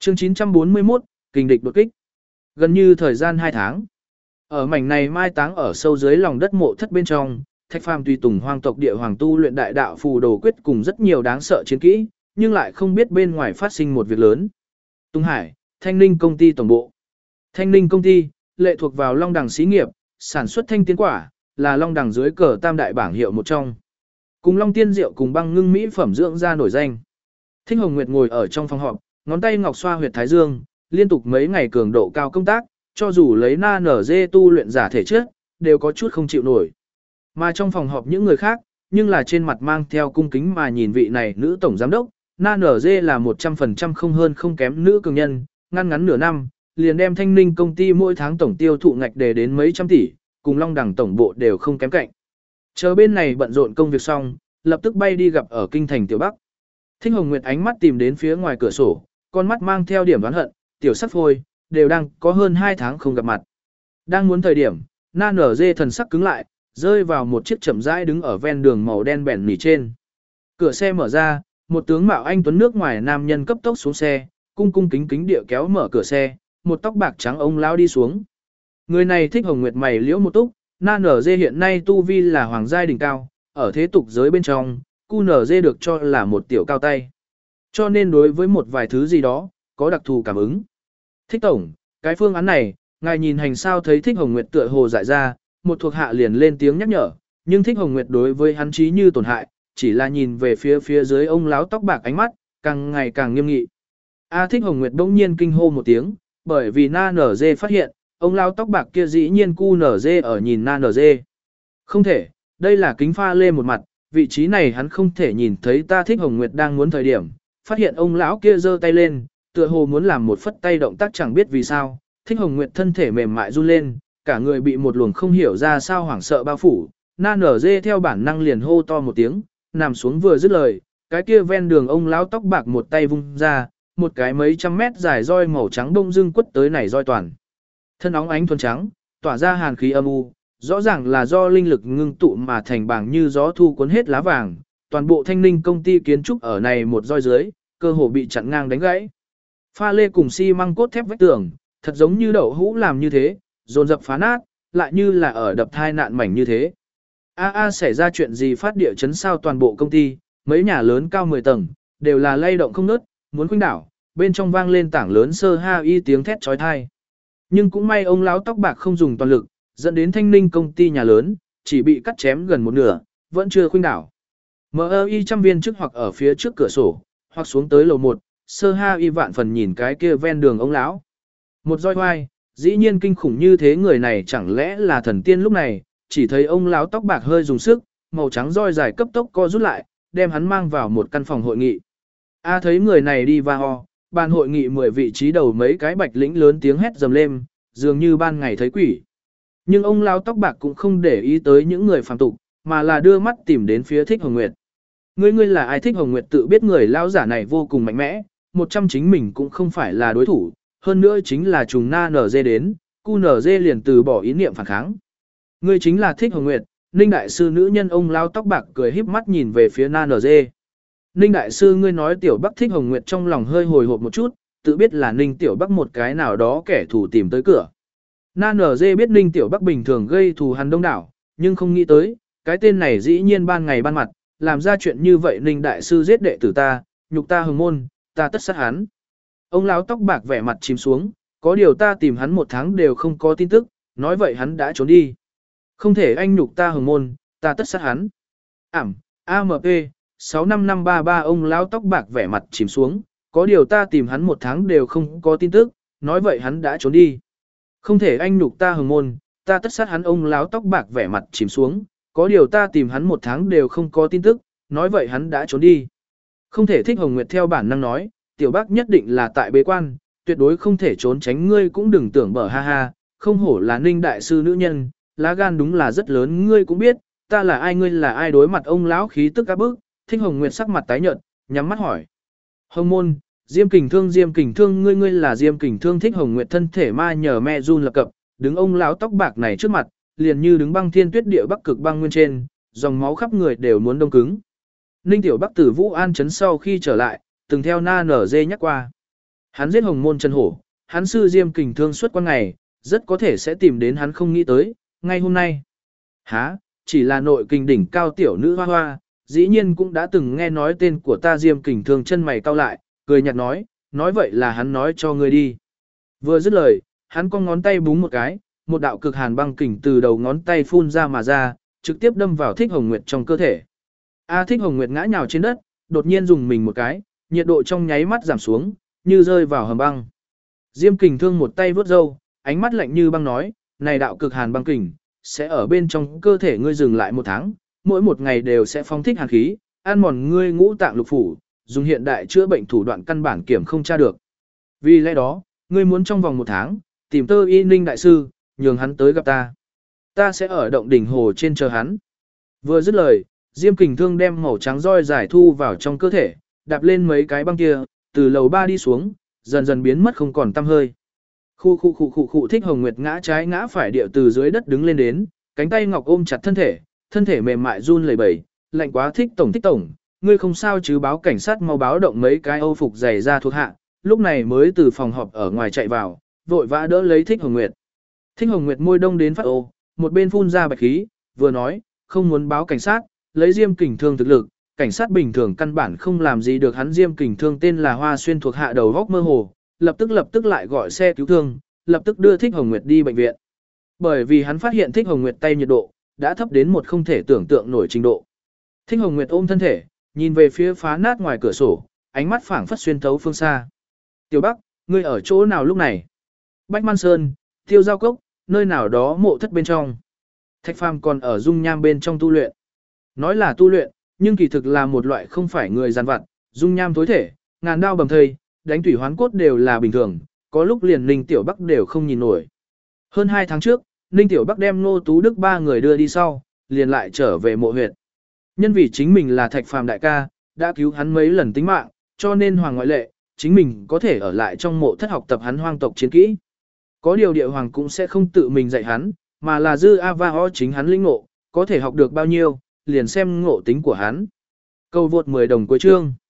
Chương 941, kình địch đột kích. Gần như thời gian 2 tháng. Ở mảnh này mai táng ở sâu dưới lòng đất mộ thất bên trong, Thạch Phàm tùy tùng hoang tộc địa hoàng tu luyện đại đạo phù đồ quyết cùng rất nhiều đáng sợ chiến kỹ, nhưng lại không biết bên ngoài phát sinh một việc lớn. Tung Hải, Thanh Ninh công ty tổng bộ. Thanh Ninh công ty, lệ thuộc vào Long Đằng xí nghiệp, sản xuất thanh tiến quả, là Long Đằng dưới cờ tam đại bảng hiệu một trong. Cùng Long Tiên Diệu cùng băng ngưng mỹ phẩm dưỡng da nổi danh. Thích Hồng Nguyệt ngồi ở trong phòng họp, ngón tay ngọc xoa huyệt thái dương, liên tục mấy ngày cường độ cao công tác, cho dù lấy na nở dê tu luyện giả thể chất, đều có chút không chịu nổi. Mà trong phòng họp những người khác, nhưng là trên mặt mang theo cung kính mà nhìn vị này nữ tổng giám đốc, na nở dê là 100% không hơn không kém nữ cường nhân, ngăn nửa năm, liền đem Thanh Ninh công ty mỗi tháng tổng tiêu thụ ngạch đề đến mấy trăm tỷ, cùng Long Đằng tổng bộ đều không kém cạnh. Chờ bên này bận rộn công việc xong, lập tức bay đi gặp ở kinh thành Tiểu Bắc. Thích Hồng Nguyệt ánh mắt tìm đến phía ngoài cửa sổ, con mắt mang theo điểm đoán hận, tiểu sắc phôi, đều đang có hơn 2 tháng không gặp mặt. Đang muốn thời điểm, na nở dê thần sắc cứng lại, rơi vào một chiếc chậm rãi đứng ở ven đường màu đen bẻn nỉ trên. Cửa xe mở ra, một tướng mạo anh tuấn nước ngoài nam nhân cấp tốc xuống xe, cung cung kính kính địa kéo mở cửa xe, một tóc bạc trắng ông lão đi xuống. Người này Thích Hồng Nguyệt mày liễu một túc, na nở dê hiện nay tu vi là hoàng giai đỉnh cao, ở thế tục giới bên trong, cu nở dê được cho là một tiểu cao tay. Cho nên đối với một vài thứ gì đó, có đặc thù cảm ứng. Thích tổng, cái phương án này, ngài nhìn hành sao thấy Thích Hồng Nguyệt tựa hồ dại ra, một thuộc hạ liền lên tiếng nhắc nhở, nhưng Thích Hồng Nguyệt đối với hắn trí như tổn hại, chỉ là nhìn về phía dưới ông lão tóc bạc ánh mắt, càng ngày càng nghiêm nghị. Thích Hồng Nguyệt bỗng nhiên kinh hô một tiếng, bởi vì na nở dê phát hiện, ông lão tóc bạc kia dĩ nhiên cu nở dê ở nhìn na nở dê. Không thể, đây là kính pha lê một mặt, vị trí này hắn không thể nhìn thấy ta. Thích Hồng Nguyệt đang muốn thời điểm, phát hiện ông lão kia giơ tay lên, tựa hồ muốn làm một phất tay động tác chẳng biết vì sao. Thích Hồng Nguyệt thân thể mềm mại run lên, cả người bị một luồng không hiểu ra sao hoảng sợ bao phủ. Na nở dê theo bản năng liền hô to một tiếng, nằm xuống vừa dứt lời, cái kia ven đường ông lão tóc bạc một tay vung ra, một cái mấy trăm mét dài roi màu trắng đông dưng quất tới này roi toàn. Thân óng ánh thuần trắng, tỏa ra hàn khí âm u, rõ ràng là do linh lực ngưng tụ mà thành bảng như gió thu cuốn hết lá vàng, toàn bộ Thanh Ninh công ty kiến trúc ở này một roi dưới, cơ hồ bị chặn ngang đánh gãy. Pha lê cùng xi măng cốt thép vách tường, thật giống như đậu hũ làm như thế, dồn dập phá nát, lại như là ở đập thai nạn mảnh như thế. Xảy ra chuyện gì, phát địa chấn sao? Toàn bộ công ty, mấy nhà lớn cao 10 tầng, đều là lay động không ngớt, muốn khuynh đảo, bên trong vang lên tảng lớn sơ ha y tiếng thét chói tai. Nhưng cũng may ông lão tóc bạc không dùng toàn lực, dẫn đến Thanh Ninh công ty nhà lớn, chỉ bị cắt chém gần một nửa, vẫn chưa khuynh đảo. MI trăm viên trước hoặc ở phía trước cửa sổ, hoặc xuống tới lầu 1, sơ ha y vạn phần nhìn cái kia ven đường ông lão. Một roi hoai, dĩ nhiên kinh khủng như thế, người này chẳng lẽ là thần tiên? Lúc này, chỉ thấy ông lão tóc bạc hơi dùng sức, màu trắng roi dài cấp tốc co rút lại, đem hắn mang vào một căn phòng hội nghị. Thấy người này đi va ho, bàn hội nghị 10 vị trí đầu mấy cái bạch lĩnh lớn tiếng hét dầm lên, dường như ban ngày thấy quỷ. Nhưng ông lão tóc bạc cũng không để ý tới những người phàm tục, mà là đưa mắt tìm đến phía Thích Hồng Nguyệt. Ngươi là ai? Thích Hồng Nguyệt tự biết người lão giả này vô cùng mạnh mẽ, 100 chính mình cũng không phải là đối thủ, hơn nữa chính là trùng na nở dê đến, cu nở dê liền từ bỏ ý niệm phản kháng. Ngươi chính là Thích Hồng Nguyệt, Ninh đại sư nữ nhân. Ông lão tóc bạc cười híp mắt nhìn về phía na nở dê. Ninh đại sư, ngươi nói Tiểu Bắc? Thích Hồng Nguyệt trong lòng hơi hồi hộp một chút, tự biết là Ninh Tiểu Bắc một cái nào đó kẻ thù tìm tới cửa. Na nở dê biết Ninh Tiểu Bắc bình thường gây thù hằn đông đảo, nhưng không nghĩ tới, cái tên này dĩ nhiên ban ngày ban mặt, làm ra chuyện như vậy. Ninh đại sư giết đệ tử ta, nhục ta hồng môn, ta tất sát hắn. Ông lão tóc bạc vẻ mặt chìm xuống, có điều ta tìm hắn 1 tháng đều không có tin tức, nói vậy hắn đã trốn đi. Không thể, anh nhục ta hồng môn, ta tất sát hắn. AMP 655533. Ông lão tóc bạc vẻ mặt chìm xuống, có điều ta tìm hắn 1 tháng đều không có tin tức, nói vậy hắn đã trốn đi. Không thể, anh nhục ta hồng môn, ta tất sát hắn. Ông lão tóc bạc vẻ mặt chìm xuống, có điều ta tìm hắn 1 tháng đều không có tin tức, nói vậy hắn đã trốn đi. Không thể. Thích Hồng Nguyệt theo bản năng nói, Tiểu Bắc nhất định là tại bế quan, tuyệt đối không thể trốn tránh. Ngươi cũng đừng tưởng bở ha ha, không hổ là Ninh đại sư nữ nhân, lá gan đúng là rất lớn. Ngươi cũng biết, ta là ai, ngươi là ai? Đối mặt ông lão khí tức áp bức, Thích Hồng Nguyệt sắc mặt tái nhợt, nhắm mắt hỏi. Hồng môn, Diêm Kình Thương, ngươi là Diêm Kình Thương? Thích Hồng Nguyệt thân thể ma nhờ me run lập cập, đứng ông lão tóc bạc này trước mặt, liền như đứng băng thiên tuyết địa Bắc Cực băng nguyên trên, dòng máu khắp người đều muốn đông cứng. Ninh Tiểu Bắc từ Vũ An trấn sau khi trở lại, từng theo na nở dê nhắc qua. Hắn giết Hồng Môn Trần Hổ, hắn sư Diêm Kình Thương suốt qua ngày, rất có thể sẽ tìm đến hắn không nghĩ tới, ngay hôm nay. Hả, chỉ là nội kình đỉnh cao tiểu nữ hoa hoa, dĩ nhiên cũng đã từng nghe nói tên của ta Diêm Kình Thương, chân mày cau lại, cười nhạt nói vậy là hắn nói cho ngươi đi. Vừa dứt lời, hắn cong ngón tay búng một cái, một đạo cực hàn băng kình từ đầu ngón tay phun ra mà ra, trực tiếp đâm vào Thích Hồng Nguyệt trong cơ thể. Thích Hồng Nguyệt ngã nhào trên đất, đột nhiên dùng mình một cái, nhiệt độ trong nháy mắt giảm xuống, như rơi vào hầm băng. Diêm Kình Thương một tay vướt râu, ánh mắt lạnh như băng nói, này đạo cực hàn băng kình, sẽ ở bên trong cơ thể ngươi dừng lại 1 tháng, mỗi một ngày đều sẽ phóng thích hàn khí, ăn mòn ngươi ngũ tạng lục phủ, dùng hiện đại chữa bệnh thủ đoạn căn bản kiểm không tra được. Vì lẽ đó, ngươi muốn trong vòng 1 tháng, tìm Tơ Y Ninh đại sư, nhường hắn tới gặp ta. Ta sẽ ở động đỉnh hồ trên chờ hắn. Vừa dứt lời, Diêm Kình Thương đem màu trắng roi giải thu vào trong cơ thể, đạp lên mấy cái băng kia, từ lầu 3 đi xuống, dần dần biến mất không còn tăm hơi. Khu Thích Hồng Nguyệt ngã trái ngã phải điệu từ dưới đất đứng lên đến, cánh tay ngọc ôm chặt thân thể mềm mại run lẩy bẩy, lạnh quá Thích tổng, ngươi không sao chứ, báo cảnh sát mau báo động mấy cái âu phục dày ra thuộc hạ, lúc này mới từ phòng họp ở ngoài chạy vào, vội vã đỡ lấy Thích Hồng Nguyệt. Thích Hồng Nguyệt môi đông đến phát ô, một bên phun ra bạch khí, vừa nói, không muốn báo cảnh sát, lấy Diêm Kình Thương thực lực, cảnh sát bình thường căn bản không làm gì được hắn. Diêm Kình Thương tên là Hoa Xuyên thuộc hạ đầu góc mơ hồ, lập tức lại gọi xe cứu thương, lập tức đưa Thích Hồng Nguyệt đi bệnh viện. Bởi vì hắn phát hiện Thích Hồng Nguyệt tay nhiệt độ đã thấp đến một không thể tưởng tượng nổi trình độ. Thích Hồng Nguyệt ôm thân thể, nhìn về phía phá nát ngoài cửa sổ, ánh mắt phảng phất xuyên thấu phương xa. Tiểu Bắc, ngươi ở chỗ nào lúc này? Bách Man Sơn, Tiêu Giao Cốc, nơi nào đó mộ thất bên trong. Thạch Phàm còn ở dung nham bên trong tu luyện. Nói là tu luyện, nhưng kỳ thực là một loại không phải người giàn vặt, dung nham tối thể, ngàn đao bầm thây, đánh tủy hoán cốt đều là bình thường, có lúc liền Ninh Tiểu Bắc đều không nhìn nổi. Hơn 2 tháng trước, Ninh Tiểu Bắc đem Ngô Tú Đức 3 người đưa đi sau, liền lại trở về mộ huyệt. Nhân vì chính mình là Thạch Phàm đại ca, đã cứu hắn mấy lần tính mạng, cho nên hoàng ngoại lệ, chính mình có thể ở lại trong mộ thất học tập hắn hoang tộc chiến kỹ. Có điều địa hoàng cũng sẽ không tự mình dạy hắn, mà là dư A-va-ho chính hắn linh ngộ, có thể học được bao nhiêu, liền xem ngộ tính của hắn. Câu vượt 10 đồng cuối chương.